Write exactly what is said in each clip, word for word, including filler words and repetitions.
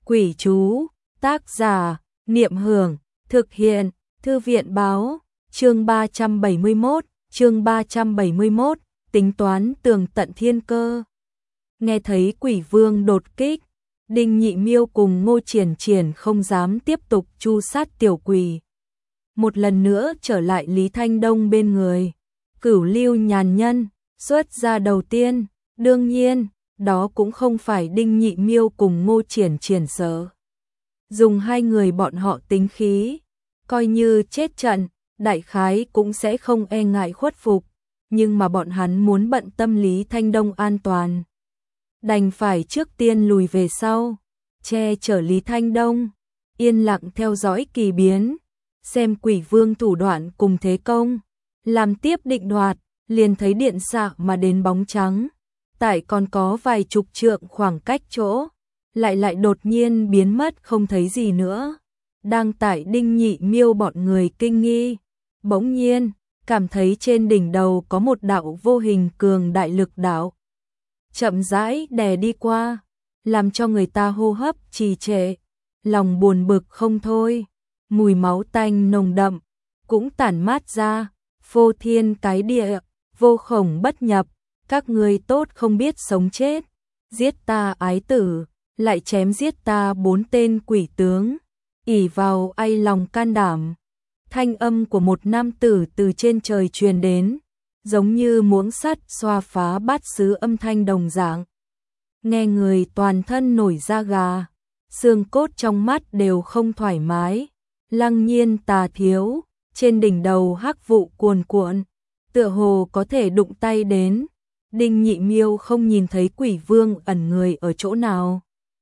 Quỷ chú, tác giả, Niệm Hưởng, thực hiện, Thư viện báo, chương ba trăm bảy mươi mốt, chương ba trăm bảy mươi mốt, tính toán tường tận thiên cơ. Nghe thấy quỷ vương đột kích, Đinh Nhị Miêu cùng Ngô Triển Triển không dám tiếp tục tru sát tiểu quỷ. Một lần nữa trở lại Lý Thanh Đông bên người, Cửu Lưu nhàn nhân, xuất ra đầu tiên, đương nhiên, đó cũng không phải Đinh Nhị Miêu cùng Ngô Triển Triển sợ. Dùng hai người bọn họ tính khí, coi như chết trận, đại khái cũng sẽ không e ngại khuất phục, nhưng mà bọn hắn muốn bận tâm Lý Thanh Đông an toàn. Đành phải trước tiên lùi về sau, che chở Lý Thanh Đông, yên lặng theo dõi kỳ biến, xem quỷ vương thủ đoạn cùng thế công, làm tiếp định đoạt, liền thấy điện xạ mà đến bóng trắng, tại còn có vài chục trượng khoảng cách chỗ, lại lại đột nhiên biến mất không thấy gì nữa. Đang tại Đinh Nhị Miêu bọn người kinh nghi, bỗng nhiên, cảm thấy trên đỉnh đầu có một đạo vô hình cường đại lực đạo. Chậm rãi đè đi qua, làm cho người ta hô hấp trì trệ, lòng buồn bực không thôi, mùi máu tanh nồng đậm, cũng tản mát ra, phô thiên cái địa, vô khổng bất nhập, các ngươi tốt không biết sống chết, giết ta ái tử, lại chém giết ta bốn tên quỷ tướng, ỷ vào ai lòng can đảm. Thanh âm của một nam tử từ trên trời truyền đến, giống như muỗng sắt xoa phá bát sứ âm thanh đồng dạng. Nghe người toàn thân nổi da gà, xương cốt trong mắt đều không thoải mái. Lăng Nhiên Tà thiếu, trên đỉnh đầu hắc vụ cuồn cuộn, tựa hồ có thể đụng tay đến. Đinh Nhị Miêu không nhìn thấy quỷ vương ẩn người ở chỗ nào.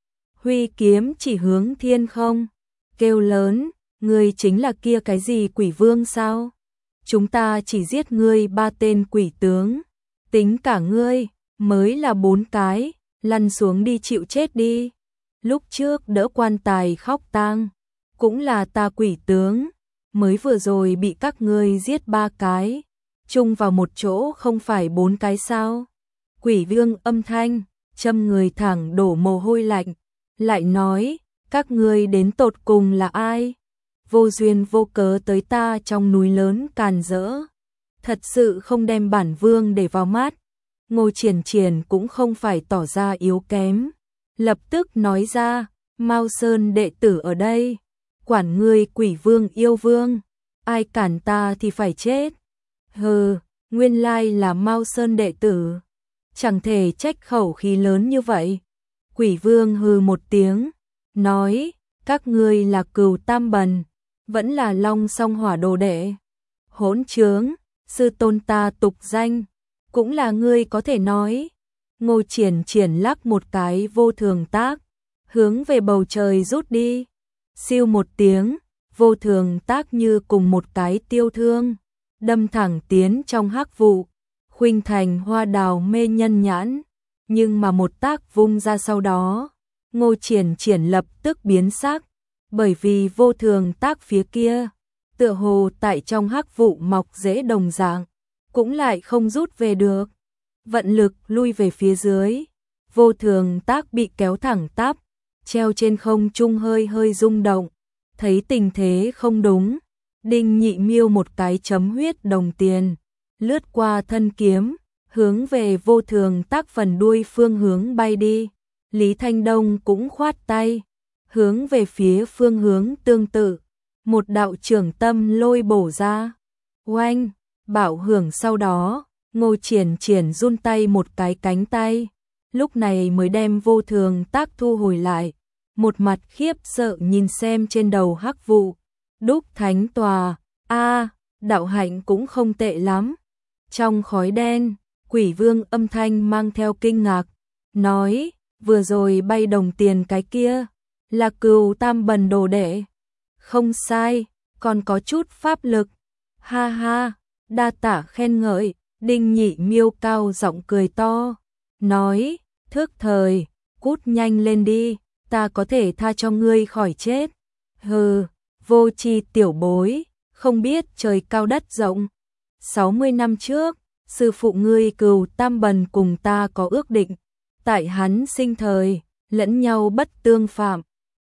Huy kiếm chỉ hướng thiên không, kêu lớn, ngươi chính là kia cái gì quỷ vương sao? Chúng ta chỉ giết ngươi ba tên quỷ tướng, tính cả ngươi, mới là bốn cái, lăn xuống đi chịu chết đi. Lúc trước đỡ quan tài khóc tang, cũng là ta quỷ tướng, mới vừa rồi bị các ngươi giết ba cái, chung vào một chỗ không phải bốn cái sao? Quỷ vương âm thanh, châm người thẳng đổ mồ hôi lạnh, lại nói, các ngươi đến tột cùng là ai? Vô duyên vô cớ tới ta trong núi lớn càn rỡ, thật sự không đem bản vương để vào mắt. Ngô Triển Triển cũng không phải tỏ ra yếu kém, lập tức nói ra, Mao Sơn đệ tử ở đây, quản ngươi quỷ vương yêu vương, ai cản ta thì phải chết. Hừ, nguyên lai là Mao Sơn đệ tử, chẳng thể trách khẩu khí lớn như vậy. Quỷ vương hừ một tiếng, nói, các ngươi là Cửu Tam Bần, vẫn là Long Song Hỏa đồ đệ. Hỗn trướng, sư tôn ta tục danh, cũng là ngươi có thể nói. Ngô Triển Triển lắc một cái vô thường tác, hướng về bầu trời rút đi. Siêu một tiếng, vô thường tác như cùng một cái tiêu thương, đâm thẳng tiến trong hắc vụ, khuynh thành hoa đào mê nhân nhãn. Nhưng mà một tác vung ra sau đó, Ngô Triển Triển lập tức biến sắc, bởi vì vô thường tác phía kia, tựa hồ tại trong hắc vụ mọc rễ đồng dạng, cũng lại không rút về được. Vận lực lui về phía dưới, vô thường tác bị kéo thẳng tắp, treo trên không trung hơi hơi rung động. Thấy tình thế không đúng, Đinh Nhị Miêu một cái chấm huyết đồng tiền, lướt qua thân kiếm, hướng về vô thường tác phần đuôi phương hướng bay đi. Lý Thanh Đông cũng khoát tay, hướng về phía phương hướng tương tự, một đạo trưởng tâm lôi bổ ra. Oanh, bảo hưởng sau đó, Ngô Triển Triển run tay một cái cánh tay, lúc này mới đem vô thường tác thu hồi lại, một mặt khiếp sợ nhìn xem trên đầu hắc vụ. Đúc thánh tòa, a, đạo hạnh cũng không tệ lắm. Trong khói đen, quỷ vương âm thanh mang theo kinh ngạc, nói, vừa rồi bay đồng tiền cái kia, là Cửu Tam Bần đồ đệ. Không sai, còn có chút pháp lực. Ha ha, đa tạ khen ngợi. Đinh Nhị Miêu cao giọng cười to, nói, thức thời, cút nhanh lên đi, ta có thể tha cho ngươi khỏi chết. Hừ, vô tri tiểu bối, không biết trời cao đất rộng. sáu mươi năm trước, sư phụ ngươi Cửu Tam Bần cùng ta có ước định, tại hắn sinh thời, lẫn nhau bất tương phạm,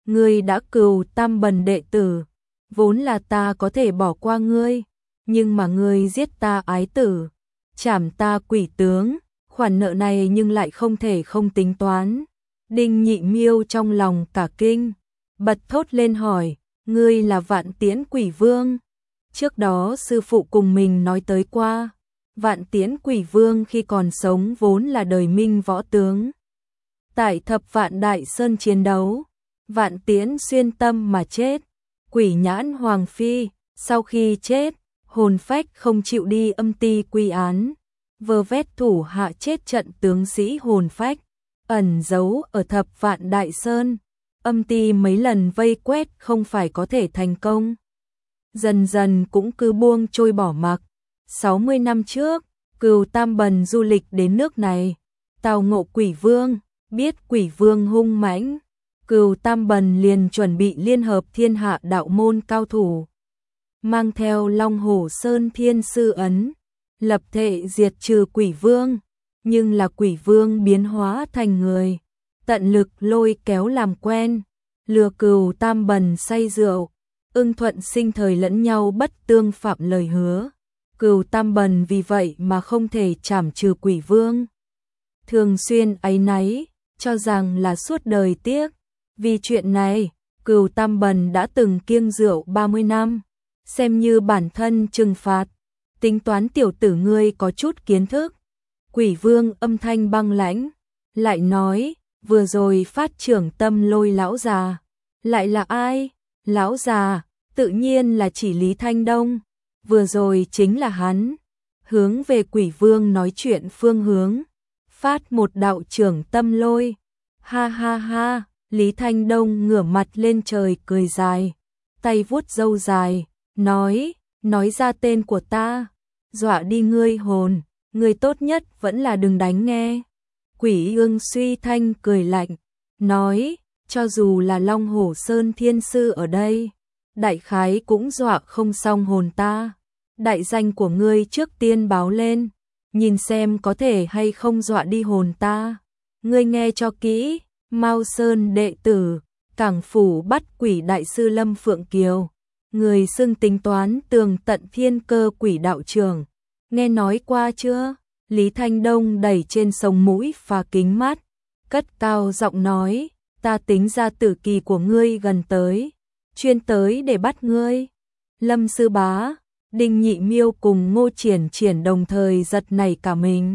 ngươi đã cừu tam bần đệ tử, vốn là ta có thể bỏ qua ngươi, nhưng mà ngươi giết ta ái tử, trảm ta quỷ tướng, khoản nợ này nhưng lại không thể không tính toán. Đinh Nhị Miêu trong lòng cả kinh, bật thốt lên hỏi, ngươi là Vạn Tiễn Quỷ Vương? Trước đó sư phụ cùng mình nói tới qua, Vạn Tiễn Quỷ Vương khi còn sống vốn là đời minh võ tướng. Tại Thập Vạn Đại Sơn chiến đấu, Vạn Tiễn xuyên tâm mà chết, Quỷ Nhãn Hoàng Phi, sau khi chết, hồn phách không chịu đi âm ti quy án, vơ vét thủ hạ chết trận tướng sĩ hồn phách, ẩn giấu ở Thập Vạn Đại Sơn, âm ti mấy lần vây quét không phải có thể thành công. Dần dần cũng cứ buông trôi bỏ mặc. sáu mươi năm trước, Cừu Tam Bần du lịch đến nước này, tào ngộ Quỷ Vương, biết Quỷ Vương hung mãnh, Cừu Tam Bần liền chuẩn bị liên hợp thiên hạ đạo môn cao thủ, mang theo Long Hổ Sơn Thiên Sư ấn, lập thệ diệt trừ Quỷ Vương, nhưng là Quỷ Vương biến hóa thành người, tận lực lôi kéo làm quen, lừa Cừu Tam Bần say rượu, ưng thuận sinh thời lẫn nhau bất tương phạm lời hứa. Cừu Tam Bần vì vậy mà không thể trảm trừ Quỷ Vương. Thường xuyên áy náy, cho rằng là suốt đời tiếc. Vì chuyện này, Cừu Tam Bần đã từng kiêng rượu ba mươi năm, xem như bản thân trừng phạt. Tính toán tiểu tử ngươi có chút kiến thức. Quỷ Vương âm thanh băng lãnh, lại nói, vừa rồi phát trưởng tâm lôi lão già. Lại là ai? Lão già, tự nhiên là chỉ Lý Thanh Đông. Vừa rồi chính là hắn, hướng về Quỷ Vương nói chuyện phương hướng, phát một đạo trưởng tâm lôi. Ha ha ha, Lý Thanh Đông ngửa mặt lên trời cười dài, tay vuốt râu dài, nói, nói ra tên của ta, dọa đi ngươi hồn, ngươi tốt nhất vẫn là đừng đánh nghe. Quỷ Ương suy thanh cười lạnh, nói, cho dù là Long Hổ Sơn Thiên Sư ở đây, đại khái cũng dọa không xong hồn ta. Đại danh của ngươi trước tiên báo lên, nhìn xem có thể hay không dọa đi hồn ta. Ngươi nghe cho kỹ, Mao Sơn đệ tử, Cảng Phủ bắt quỷ đại sư Lâm Phượng Kiều, người xưng tính toán tường tận thiên cơ quỷ đạo trưởng. Nghe nói qua chưa? Lý Thanh Đông đẩy trên sống mũi và kính mắt, cất cao giọng nói, ta tính ra tử kỳ của ngươi gần tới, chuyên tới để bắt ngươi. Lâm sư bá, Đinh Nhị Miêu cùng Ngô Triển Triển đồng thời giật nảy cả mình.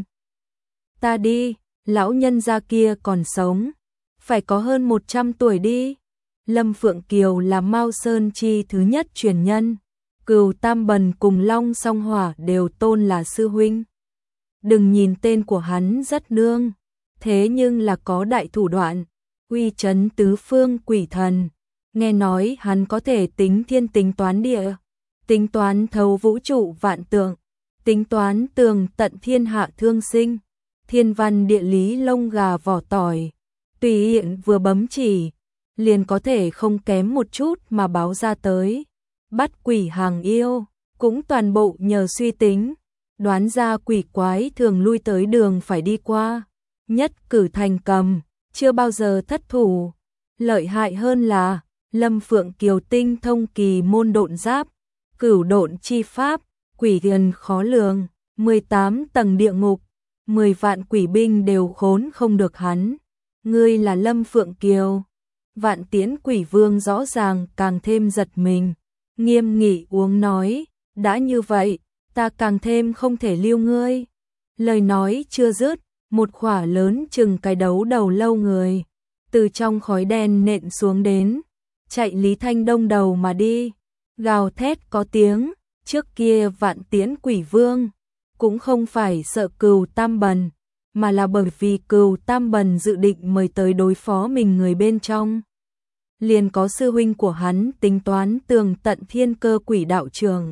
Ta đi, lão nhân gia kia còn sống, phải có hơn một trăm tuổi đi. Lâm Phượng Kiều là Mao Sơn chi thứ nhất truyền nhân, Cừu Tam Bần cùng Long Song Hỏa đều tôn là sư huynh. Đừng nhìn tên của hắn rất nương, thế nhưng là có đại thủ đoạn, uy chấn tứ phương quỷ thần. Nghe nói hắn có thể tính thiên tính toán địa, tính toán thấu vũ trụ vạn tượng, tính toán tường tận thiên hạ thương sinh, thiên văn địa lý lông gà vỏ tỏi, tùy hiện vừa bấm chỉ, liền có thể không kém một chút mà báo ra tới. Bắt quỷ hàng yêu, cũng toàn bộ nhờ suy tính, đoán ra quỷ quái thường lui tới đường phải đi qua, nhất cử thành cầm, chưa bao giờ thất thủ. Lợi hại hơn là, Lâm Phượng Kiều tinh thông kỳ môn độn giáp, cửu độn chi pháp, quỷ thần khó lường, mười tám tầng địa ngục, mười vạn quỷ binh đều khốn không được hắn. Ngươi là Lâm Phượng Kiều. Vạn Tiễn Quỷ Vương rõ ràng càng thêm giật mình, nghiêm nghị uống nói, đã như vậy, ta càng thêm không thể lưu ngươi. Lời nói chưa dứt, một khỏa lớn chừng cái đấu đầu lâu người, từ trong khói đen nện xuống đến, chạy Lý Thanh Đông đầu mà đi, gào thét có tiếng. Trước kia Vạn Tiễn Quỷ Vương cũng không phải sợ Cừu Tam Bần, mà là bởi vì Cừu Tam Bần dự định mời tới đối phó mình người bên trong. Liền có sư huynh của hắn tính toán tường tận thiên cơ quỷ đạo trường.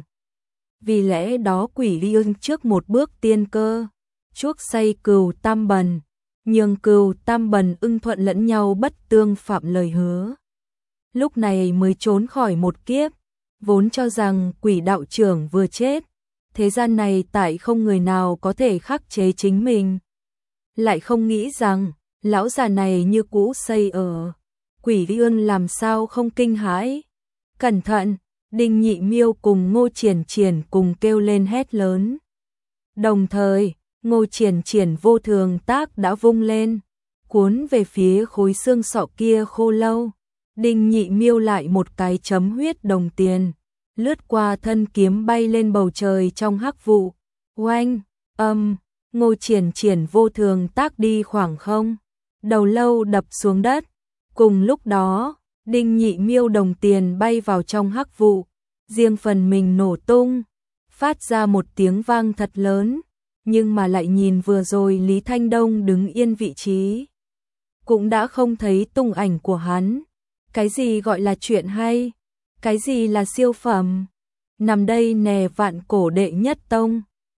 Vì lẽ đó Quỷ Ly trước một bước tiên cơ, chuốc say Cừu Tam Bần, nhường Cừu Tam Bần ưng thuận lẫn nhau bất tương phạm lời hứa. Lúc này mới trốn khỏi một kiếp, vốn cho rằng quỷ đạo trưởng vừa chết, thế gian này tại không người nào có thể khắc chế chính mình. Lại không nghĩ rằng, lão già này như cũ xây ở. Quỷ Ươn làm sao không kinh hãi. Cẩn thận, Đinh Nhị Miêu cùng Ngô Triển Triển cùng kêu lên hét lớn. Đồng thời, Ngô Triển Triển vô thường tác đã vung lên, cuốn về phía khối xương sọ kia khô lâu. Đinh Nhị Miêu lại một cái chấm huyết đồng tiền, lướt qua thân kiếm bay lên bầu trời trong hắc vụ. Oanh, âm, Ngô Triển Triển vô thường tác đi khoảng không, đầu lâu đập xuống đất. Cùng lúc đó, Đinh Nhị Miêu đồng tiền bay vào trong hắc vụ, riêng phần mình nổ tung, phát ra một tiếng vang thật lớn, nhưng mà lại nhìn vừa rồi Lý Thanh Đông đứng yên vị trí, cũng đã không thấy tung ảnh của hắn. Cái gì gọi là chuyện hay? Cái gì là siêu phẩm? Nằm đây nè vạn cổ đệ nhất tông.